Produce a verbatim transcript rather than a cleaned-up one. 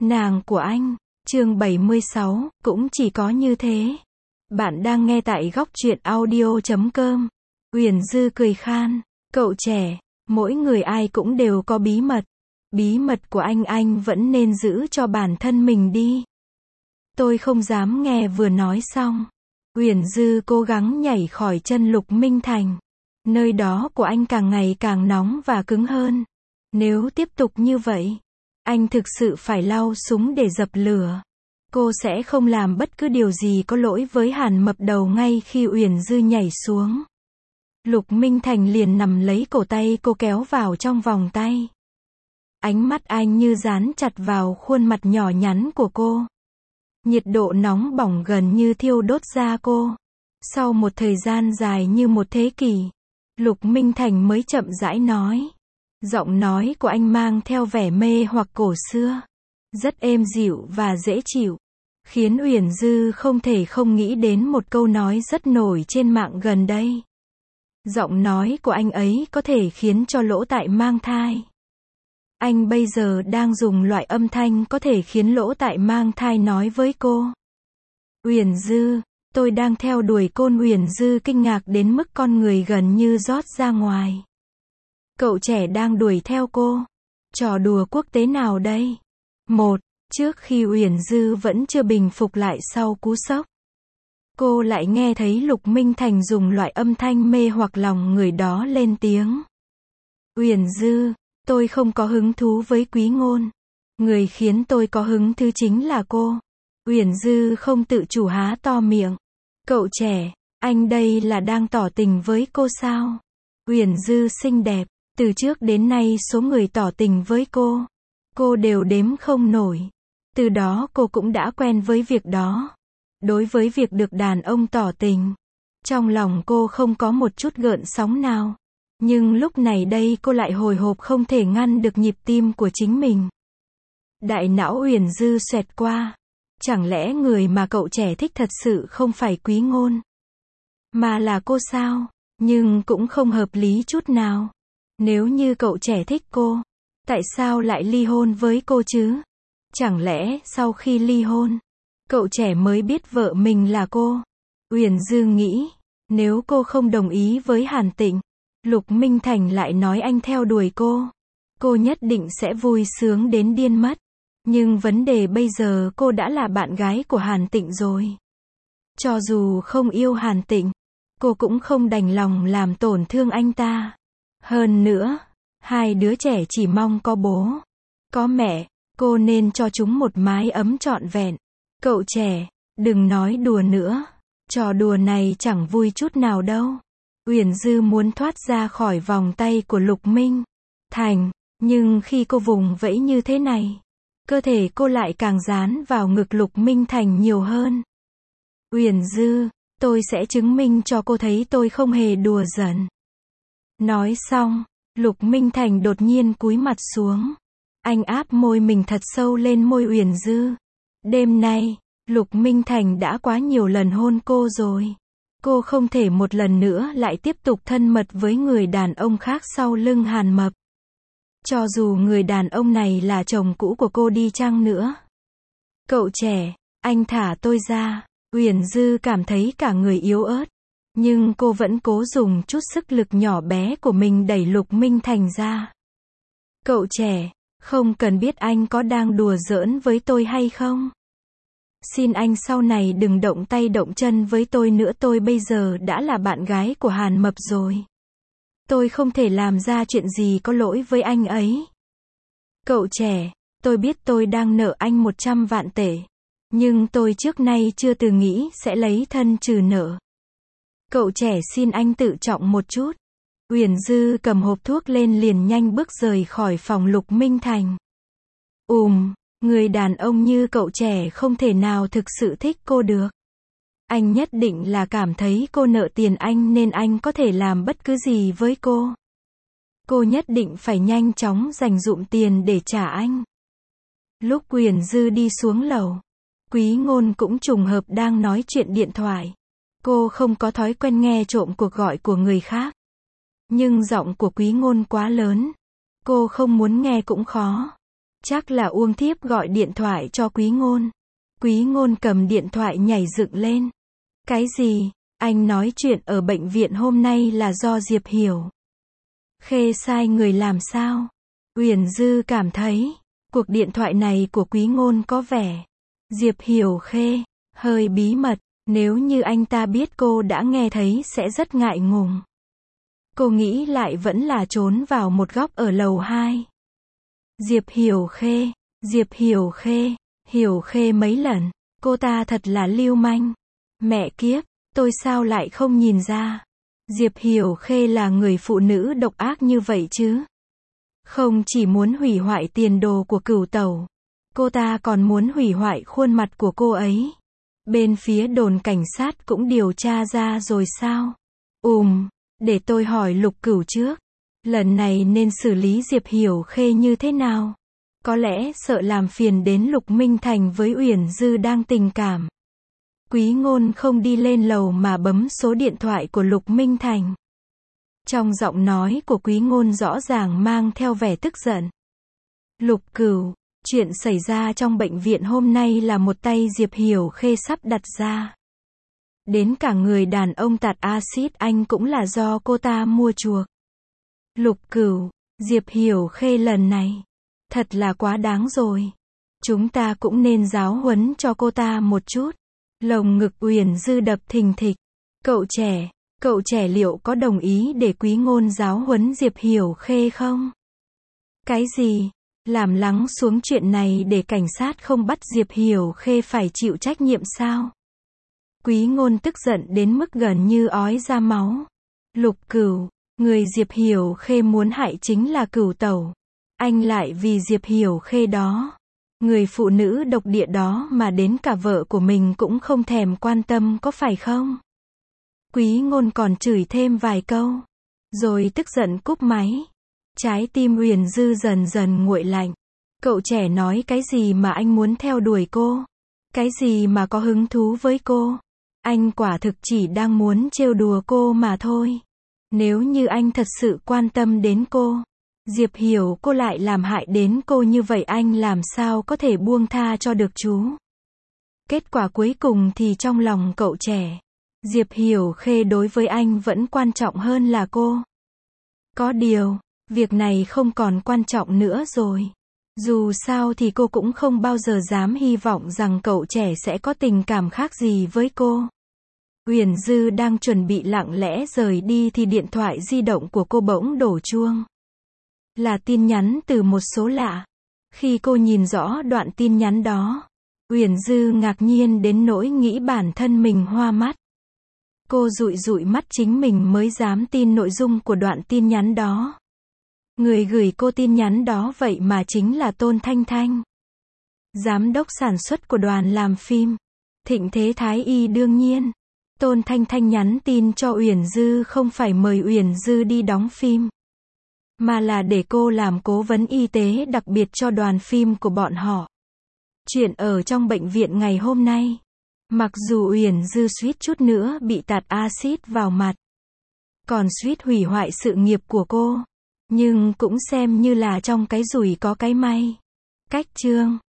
Nàng của anh, chương bảy mươi sáu, cũng chỉ có như thế. Bạn đang nghe tại góc truyện audio chấm com. Uyển Dư cười khan, cậu trẻ, mỗi người ai cũng đều có bí mật. Bí mật của anh anh vẫn nên giữ cho bản thân mình đi. Tôi không dám nghe. Vừa nói xong, Uyển Dư cố gắng nhảy khỏi chân Lục Minh Thành. Nơi đó của anh càng ngày càng nóng và cứng hơn. Nếu tiếp tục như vậy, anh thực sự phải lau súng để dập lửa. Cô sẽ không làm bất cứ điều gì có lỗi với Hàn Mập Đầu. Ngay khi Uyển Dư nhảy xuống, Lục Minh Thành liền nắm lấy cổ tay cô kéo vào trong vòng tay. Ánh mắt anh như dán chặt vào khuôn mặt nhỏ nhắn của cô. Nhiệt độ nóng bỏng gần như thiêu đốt da cô. Sau một thời gian dài như một thế kỷ, Lục Minh Thành mới chậm rãi nói. Giọng nói của anh mang theo vẻ mê hoặc cổ xưa, rất êm dịu và dễ chịu, khiến Uyển Dư không thể không nghĩ đến một câu nói rất nổi trên mạng gần đây. Giọng nói của anh ấy có thể khiến cho lỗ tại mang thai. Anh bây giờ đang dùng loại âm thanh có thể khiến lỗ tại mang thai nói với cô. Uyển Dư, tôi đang theo đuổi Côn. Uyển Dư kinh ngạc đến mức con người gần như rót ra ngoài. Cậu trẻ đang đuổi theo cô. Trò đùa quốc tế nào đây? Một, trước khi Uyển Dư vẫn chưa bình phục lại sau cú sốc, cô lại nghe thấy Lục Minh Thành dùng loại âm thanh mê hoặc lòng người đó lên tiếng. Uyển Dư, tôi không có hứng thú với Quý Ngôn. Người khiến tôi có hứng thú chính là cô. Uyển Dư không tự chủ há to miệng. Cậu trẻ, anh đây là đang tỏ tình với cô sao? Uyển Dư xinh đẹp. Từ trước đến nay số người tỏ tình với cô, cô đều đếm không nổi. Từ đó cô cũng đã quen với việc đó. Đối với việc được đàn ông tỏ tình, trong lòng cô không có một chút gợn sóng nào. Nhưng lúc này đây cô lại hồi hộp không thể ngăn được nhịp tim của chính mình. Đại não Uyển Dư xoẹt qua. Chẳng lẽ người mà cậu trẻ thích thật sự không phải Quý Ngôn, mà là cô sao? Nhưng cũng không hợp lý chút nào. Nếu như cậu trẻ thích cô, tại sao lại ly hôn với cô chứ? Chẳng lẽ sau khi ly hôn, cậu trẻ mới biết vợ mình là cô? Uyển Dư nghĩ, nếu cô không đồng ý với Hàn Tịnh, Lục Minh Thành lại nói anh theo đuổi cô, cô nhất định sẽ vui sướng đến điên mất. Nhưng vấn đề bây giờ cô đã là bạn gái của Hàn Tịnh rồi. Cho dù không yêu Hàn Tịnh, cô cũng không đành lòng làm tổn thương anh ta. Hơn nữa, hai đứa trẻ chỉ mong có bố, có mẹ, cô nên cho chúng một mái ấm trọn vẹn. Cậu trẻ, đừng nói đùa nữa. Trò đùa này chẳng vui chút nào đâu. Uyển Dư muốn thoát ra khỏi vòng tay của Lục Minh Thành, nhưng khi cô vùng vẫy như thế này, cơ thể cô lại càng dán vào ngực Lục Minh Thành nhiều hơn. Uyển Dư, tôi sẽ chứng minh cho cô thấy tôi không hề đùa giỡn. Nói xong, Lục Minh Thành đột nhiên cúi mặt xuống. Anh áp môi mình thật sâu lên môi Uyển Dư. Đêm nay, Lục Minh Thành đã quá nhiều lần hôn cô rồi. Cô không thể một lần nữa lại tiếp tục thân mật với người đàn ông khác sau lưng Hàn Mập. Cho dù người đàn ông này là chồng cũ của cô đi chăng nữa. Cậu trẻ, anh thả tôi ra. Uyển Dư cảm thấy cả người yếu ớt. Nhưng cô vẫn cố dùng chút sức lực nhỏ bé của mình đẩy Lục Minh Thành ra. Cậu trẻ, không cần biết anh có đang đùa giỡn với tôi hay không. Xin anh sau này đừng động tay động chân với tôi nữa. Tôi bây giờ đã là bạn gái của Hàn Mập rồi. Tôi không thể làm ra chuyện gì có lỗi với anh ấy. Cậu trẻ, tôi biết tôi đang nợ anh một trăm vạn tệ. Nhưng tôi trước nay chưa từng nghĩ sẽ lấy thân trừ nợ. Cậu trẻ xin anh tự trọng một chút. Uyển Dư cầm hộp thuốc lên liền nhanh bước rời khỏi phòng Lục Minh Thành. Ùm, người đàn ông như cậu trẻ không thể nào thực sự thích cô được. Anh nhất định là cảm thấy cô nợ tiền anh nên anh có thể làm bất cứ gì với cô. Cô nhất định phải nhanh chóng dành dụm tiền để trả anh. Lúc Uyển Dư đi xuống lầu, Quý Ngôn cũng trùng hợp đang nói chuyện điện thoại. Cô không có thói quen nghe trộm cuộc gọi của người khác. Nhưng giọng của Quý Ngôn quá lớn. Cô không muốn nghe cũng khó. Chắc là Uông Thiếp gọi điện thoại cho Quý Ngôn. Quý Ngôn cầm điện thoại nhảy dựng lên. Cái gì? Anh nói chuyện ở bệnh viện hôm nay là do Diệp Hiểu Khê sai người làm sao? Uyển Dư cảm thấy, cuộc điện thoại này của Quý Ngôn có vẻ, Diệp Hiểu Khê, hơi bí mật, nếu như anh ta biết cô đã nghe thấy sẽ rất ngại ngùng. Cô nghĩ lại vẫn là trốn vào một góc ở lầu hai. Diệp Hiểu Khê, Diệp Hiểu Khê, Hiểu Khê mấy lần, cô ta thật là lưu manh. Mẹ kiếp, tôi sao lại không nhìn ra? Diệp Hiểu Khê là người phụ nữ độc ác như vậy chứ? Không chỉ muốn hủy hoại tiền đồ của Cửu Tẩu, cô ta còn muốn hủy hoại khuôn mặt của cô ấy. Bên phía đồn cảnh sát cũng điều tra ra rồi sao? Ùm, để tôi hỏi Lục Cửu trước. Lần này nên xử lý Diệp Hiểu Khê như thế nào? Có lẽ sợ làm phiền đến Lục Minh Thành với Uyển Dư đang tình cảm. Quý Ngôn không đi lên lầu mà bấm số điện thoại của Lục Minh Thành. Trong giọng nói của Quý Ngôn rõ ràng mang theo vẻ tức giận. Lục Cửu, chuyện xảy ra trong bệnh viện hôm nay là một tay Diệp Hiểu Khê sắp đặt ra. Đến cả người đàn ông tạt axit anh cũng là do cô ta mua chuộc. Lục Cửu, Diệp Hiểu Khê lần này, thật là quá đáng rồi. Chúng ta cũng nên giáo huấn cho cô ta một chút. Lồng ngực Uyển Dư đập thình thịch. Cậu trẻ, cậu trẻ liệu có đồng ý để Quý Ngôn giáo huấn Diệp Hiểu Khê không? Cái gì? Làm lắng xuống chuyện này để cảnh sát không bắt Diệp Hiểu Khê phải chịu trách nhiệm sao? Quý Ngôn tức giận đến mức gần như ói ra máu. Lục Cửu, người Diệp Hiểu Khê muốn hại chính là Cửu Tẩu. Anh lại vì Diệp Hiểu Khê đó, người phụ nữ độc địa đó mà đến cả vợ của mình cũng không thèm quan tâm có phải không? Quý Ngôn còn chửi thêm vài câu, rồi tức giận cúp máy. Trái tim Uyển Dư dần dần nguội lạnh. Cậu trẻ nói cái gì mà anh muốn theo đuổi cô? Cái gì mà có hứng thú với cô? Anh quả thực chỉ đang muốn trêu đùa cô mà thôi. Nếu như anh thật sự quan tâm đến cô, Diệp Hiểu cô lại làm hại đến cô như vậy anh làm sao có thể buông tha cho được chú? Kết quả cuối cùng thì trong lòng cậu trẻ, Diệp Hiểu Khê đối với anh vẫn quan trọng hơn là cô. Có điều, việc này không còn quan trọng nữa rồi. Dù sao thì cô cũng không bao giờ dám hy vọng rằng cậu trẻ sẽ có tình cảm khác gì với cô. Uyển Dư đang chuẩn bị lặng lẽ rời đi thì điện thoại di động của cô bỗng đổ chuông. Là tin nhắn từ một số lạ. Khi cô nhìn rõ đoạn tin nhắn đó, Uyển Dư ngạc nhiên đến nỗi nghĩ bản thân mình hoa mắt. Cô dụi dụi mắt chính mình mới dám tin nội dung của đoạn tin nhắn đó. Người gửi cô tin nhắn đó vậy mà chính là Tôn Thanh Thanh, giám đốc sản xuất của đoàn làm phim Thịnh Thế Thái Y. Đương nhiên, Tôn Thanh Thanh nhắn tin cho Uyển Dư không phải mời Uyển Dư đi đóng phim, mà là để cô làm cố vấn y tế đặc biệt cho đoàn phim của bọn họ. Chuyện ở trong bệnh viện ngày hôm nay, mặc dù Uyển Dư suýt chút nữa bị tạt axit vào mặt, còn suýt hủy hoại sự nghiệp của cô, nhưng cũng xem như là trong cái rủi có cái may. Cách chương